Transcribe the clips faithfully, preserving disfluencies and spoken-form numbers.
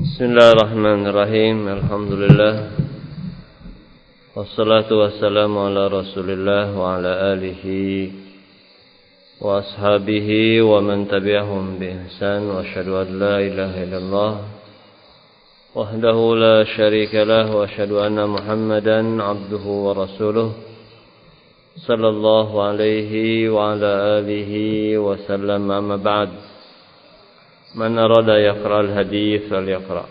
Bismillahirrahmanirrahim. Alhamdulillah. Wassalatu wassalamu ala Rasulillah wa ala alihi wa ashabihi wa man tabi'ahum bi ihsan wa asyhadu an la ilaha illallah wahdahu la syarika lah wa asyhadu anna Muhammadan abduhu wa rasuluh sallallahu alaihi wa ala alihi wa sallam. Amma ba'd. Man arada yaqra al-hadith falyaqra.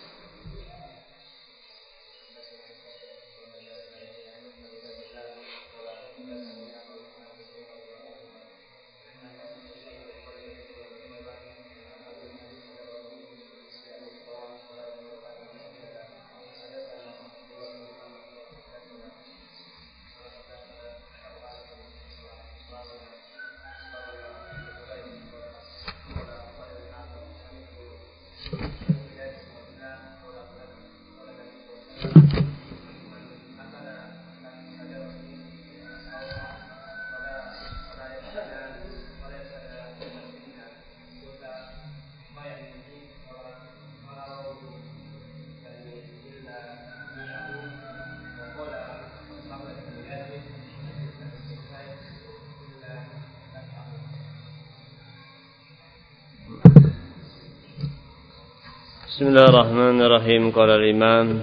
Bismillahirrahmanirrahim. Qala al-Imam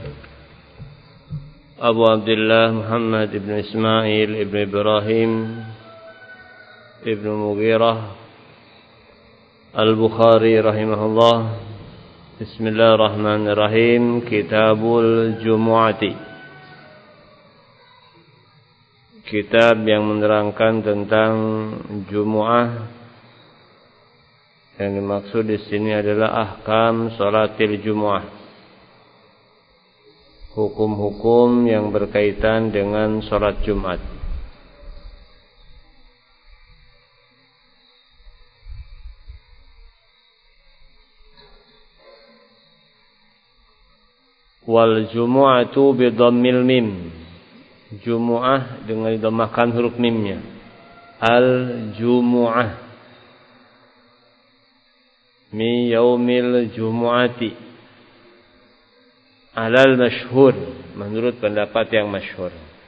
Abu Abdullah Muhammad ibn Ismail ibn Ibrahim ibn Mughirah Al-Bukhari rahimahullah. Bismillahirrahmanirrahim. Kitabul Jumu'ati. Kitab yang menerangkan tentang Jumu'ah. Yang dimaksud di sini adalah ahkam salatil Jumu'ah. Hukum-hukum yang berkaitan dengan salat Jumat. Wal jumu'atu bi dhammil mim. Jumu'ah dengan didhammakan huruf mimnya. Al jumu'ah mi yaumil jumu'ati alal masyhur, menurut pendapat yang masyhur.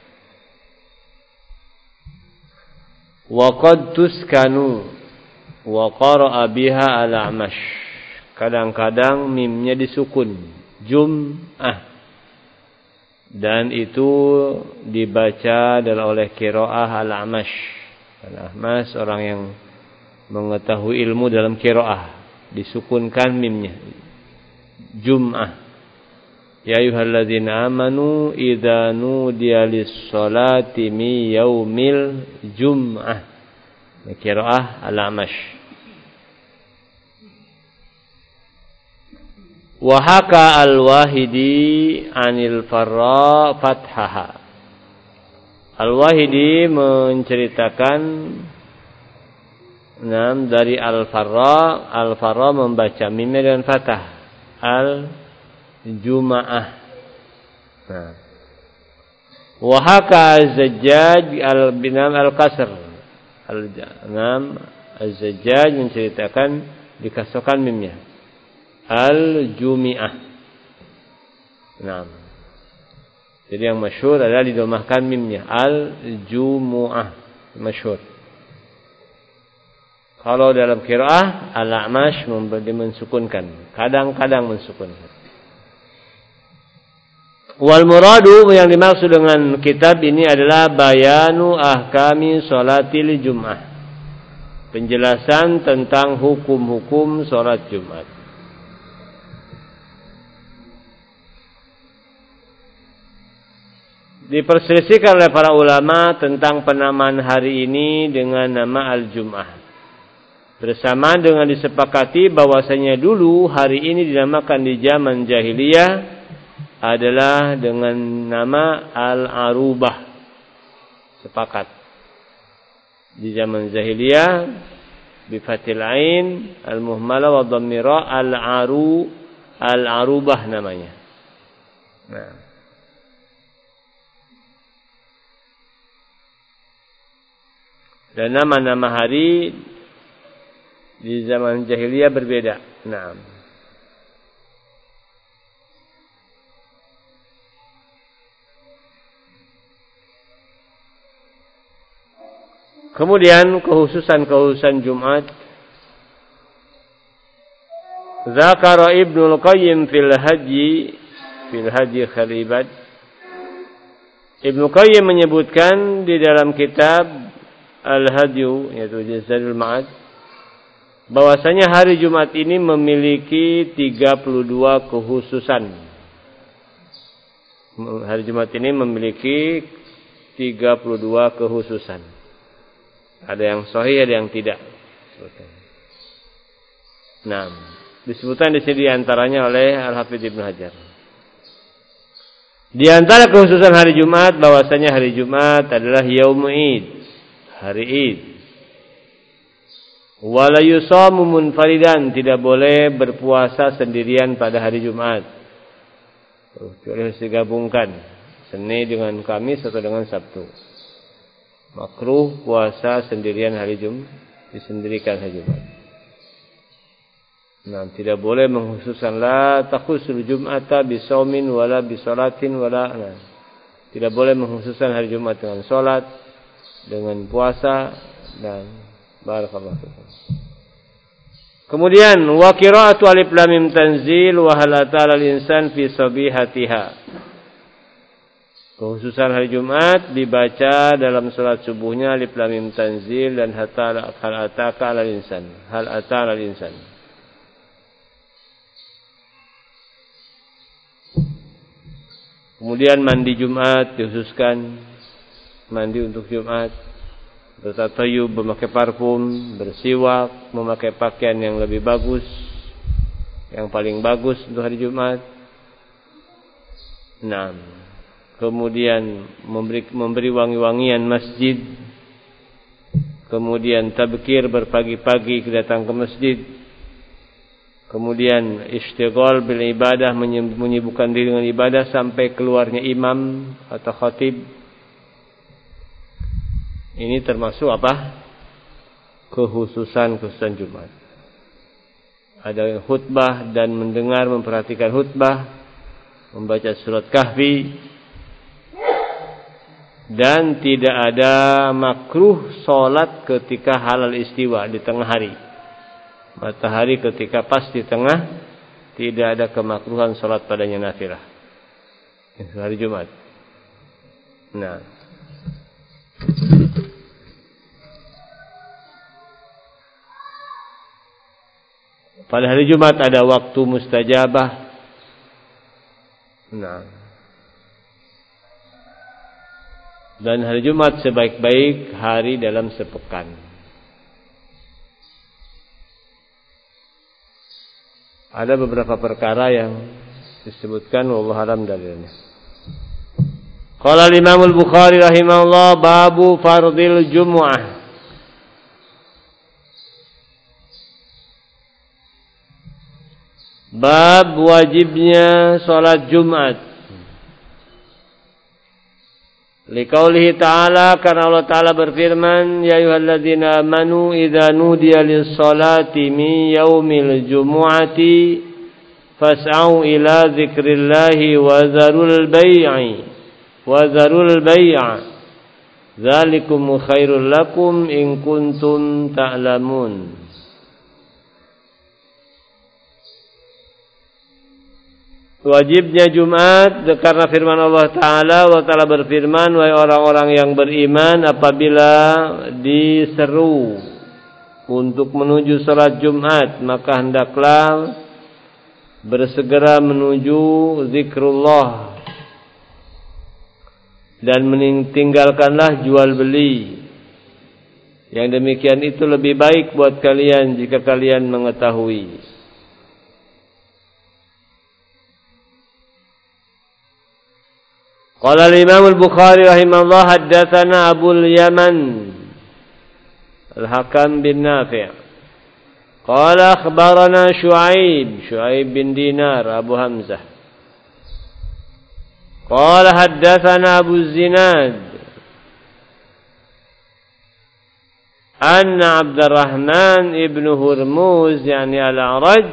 Wa qad tuskanu wa qara'a biha al-A'mash. Kadang-kadang mimnya disukun, jum'ah, dan itu dibaca adalah oleh qiraah al-A'mash. Al-A'mash orang yang mengetahui ilmu dalam qiraah, disukunkan mimnya, jum'ah. Ya ayyuhalladzina amanu idza nudiya lis-salati mi yaumil jum'ah. Qiraah al-A'mash. Wa haka al-Wahidi 'anil Farra fathaha. Al-Wahidi menceritakan Nam dari Al-Farra, Al-Farra membaca mimnya dengan fathah, Al-Juma'ah. Nah. Wa haka Az-Zajjaj al-Binam al-Qasr. Al-Nam Az-Zajjaj menceritakan dikasrkan mimnya, Al-Jumi'ah. Nah. Jadi yang masyhur adalah didomahkan mimnya, Al-Jumu'ah, masyhur. Kalau dalam qiraah al-A'mash mensukunkan, kadang-kadang mensukunkan. Wal muradu, yang dimaksud dengan kitab ini adalah bayanu ahkami sholatil Jum'ah. Penjelasan tentang hukum-hukum salat Jumat. Diperselisihkan oleh para ulama tentang penamaan hari ini dengan nama al-Jum'ah. Bersama dengan disepakati bahwasanya dulu hari ini dinamakan di zaman jahiliyah adalah dengan nama Al-Arubah. Sepakat. Di zaman jahiliyah bi fathil ain al-muhmalah wa dhammira al-aru al-arubah namanya. Nah. Dan nama-nama hari di zaman jahiliyah berbeda. Naam. Kemudian kekhususan-kekhususan Jumat. Zakara Ibnul Qayyim fil Haji fil Haji Khalibad. Ibnu Qayyim menyebutkan di dalam kitab Al-Hadyu, yaitu Zadul Ma'ad, bahwasanya hari Jumat ini memiliki tiga puluh dua kekhususan. Hari Jumat ini memiliki tiga puluh dua kekhususan. Ada yang sahih, ada yang tidak. Nah, disebutkan di sini antaranya oleh Al-Hafidz Ibnu Hajar. Di antara kekhususan hari Jumat, bahwasanya hari Jumat adalah Yaumul Id, hari Id. Wala yusamu munfaridan, tidak boleh berpuasa sendirian pada hari Jumat. Harus digabungkan Senin dengan Kamis atau dengan Sabtu. Makruh puasa sendirian hari Jumat, disendirikan hari Jumat. Nah, tidak boleh mengkhususkan la takhusul Jum'ata bisaumin wala bisolatin wala. Nah, tidak boleh mengkhususkan hari Jumat dengan salat, dengan puasa dan barakallahu fikum. Kemudian wa qira'atu alif lam mim tanzil wa hal atal insan fi sabihatiha. Kekhususan hari Jumat dibaca dalam salat subuhnya alif lam mim tanzil dan hatal hal ataka alal insan. Hal atal al insan. Kemudian mandi Jumat dikhususkan, mandi untuk Jumat, bertatayub, memakai parfum, bersiwak, memakai pakaian yang lebih bagus, yang paling bagus untuk hari Jumat. Nah, kemudian memberi memberi wangi-wangian masjid, kemudian tabkir, berpagi-pagi datang ke masjid, kemudian istighal bil ibadah, menyibukkan diri dengan ibadah sampai keluarnya imam atau khatib. Ini termasuk apa? Kekhususan-kekhususan Jumat. Ada yang khutbah dan mendengar, memperhatikan khutbah, membaca surat Kahfi, dan tidak ada makruh salat ketika halal istiwa di tengah hari. Matahari ketika pas di tengah, tidak ada kemakruhan salat padanya nafilah. Itu hari Jumat. Nah, pada hari Jumat ada waktu mustajabah. Nah, dan hari Jumat sebaik-baik hari dalam sepekan. Ada beberapa perkara yang disebutkan, wallahu alam dalilnya. Qala al-Imam al-Bukhari rahimahullah, babu fardil jumu'ah. Bab wajibnya salat Jumat. Liqaulihi ta'ala, karena Allah Ta'ala berfirman, ya ayyuhalladzina amanu idza nudiya lis-salati min yaumil jumu'ati fas'au ila dzikrillahi wa zarul bai'i wa zarul bai'a dzalikum khairul lakum in kuntum ta'lamun. Wajibnya Jumat karena firman Allah Ta'ala, Allah Ta'ala berfirman, wahai orang-orang yang beriman, apabila diseru untuk menuju salat Jumat, maka hendaklah bersegera menuju zikrullah dan meninggalkanlah jual beli. Yang demikian itu lebih baik buat kalian jika kalian mengetahui. Qala al-Imam al-Bukhari rahimahullah, haddatsana Abul Yaman Al-Hakam bin Nafi'. Qala akhbarana Syuaib, Syuaib bin Dinar Abu Hamzah. Qala haddatsana Abu Zinad anna Abdurrahman ibn Hurmuz, yani Al-A'raj.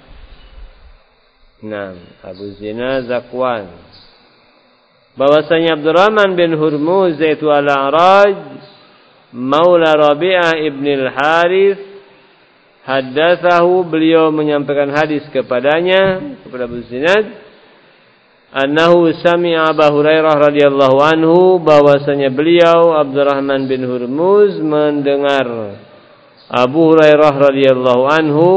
Nah, Abu Zinad Zakwan, bahwasanya Abdurrahman bin Hurmuz yaitu Al-A'raj Maula Rabi'ah ibn al-Harith haddatsahu, beliau menyampaikan hadis kepadanya, kepada Abu Zinad, annahu sami'a Abu Hurairah radhiyallahu anhu, bahwasanya beliau Abdurrahman bin Hurmuz mendengar Abu Hurairah radhiyallahu anhu,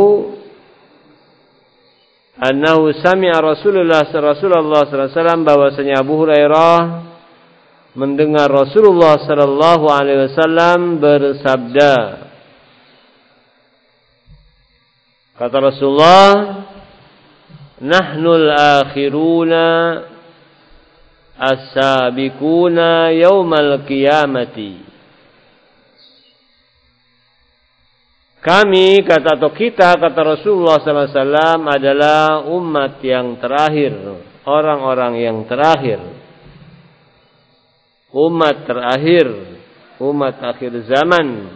annahu sami'a Rasulullah Rasulullah sallallahu alaihi wasallam, bahwasanya Abu Hurairah mendengar Rasulullah sallallahu alaihi wasallam bersabda. Kata Rasulullah, nahnul akhiruna as-sabiquna yaumal qiyamati. Kami, kata atau kita, kata Rasulullah sallallahu alaihi wasallam, adalah umat yang terakhir, orang-orang yang terakhir, umat terakhir, umat akhir zaman.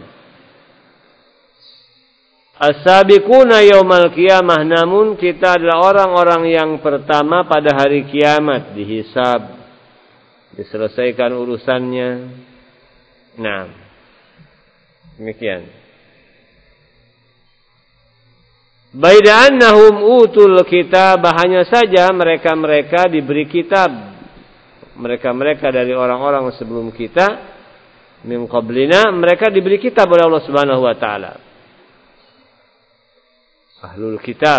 As-sabiquna yaumal qiyamah, namun kita adalah orang-orang yang pertama pada hari kiamat, dihisab, diselesaikan urusannya. Nah, demikian. Baida annahum utul kitab, hanya saja mereka-mereka diberi kitab, mereka-mereka dari orang-orang sebelum kita, min qablina, mereka diberi kitab oleh Allah Subhanahu wa taala. Ahlul kitab.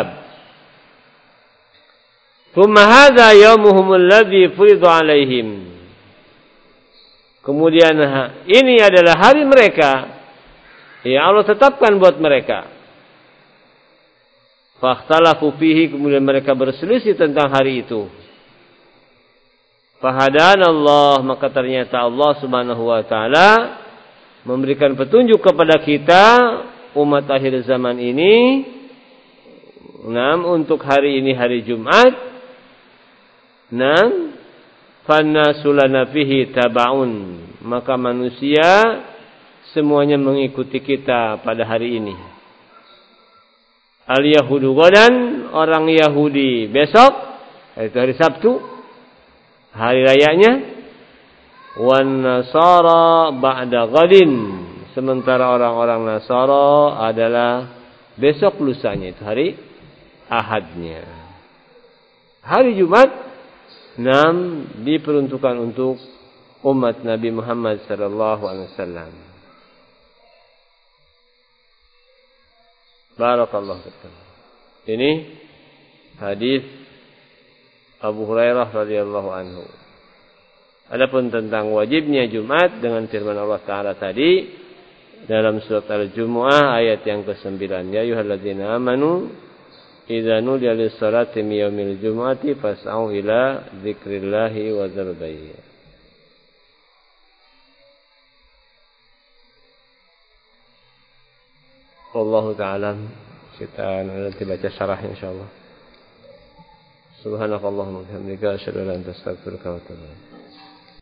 Thumma hadza yaumuhum alladzi furida alaihim. Kemudian ini adalah hari mereka yang Allah tetapkan buat mereka. Fakhtalafu fihi, kemudian mereka berselisih tentang hari itu. Fahadanallah, maka ternyata Allah Subhanahu wa taala memberikan petunjuk kepada kita umat akhir zaman ini. Nam, untuk hari ini hari Jumat. Nam, fannasulana fihi tabaun, maka manusia semuanya mengikuti kita pada hari ini. Al-Yahudu godan, orang Yahudi besok, yaitu hari Sabtu, hari rayanya. Wan Nasara ba'da ghadin, sementara orang-orang Nasara adalah besok lusanya, itu hari Ahadnya. Hari Jumat enam diperuntukkan untuk umat Nabi Muhammad sallallahu alaihi wasallam. Barakallahu fikum. Ini hadis Abu Hurairah radhiyallahu anhu. Adapun tentang wajibnya Jumat dengan firman Allah Taala tadi dalam surat Al-Jumu'ah ayat yang kesembilan, ya ayyuhalladzina amanu idza nudiya lis-salati min yaumil jumu'ati fas'au ila dzikrillahi wa dzarul bay'. Wallahu ta'ala, kita nanti baca syarah insyaallah. Subhanakallahumma wa bihamdika asyhadu an la ilaha illa anta astaghfiruka wa atubu ilaik.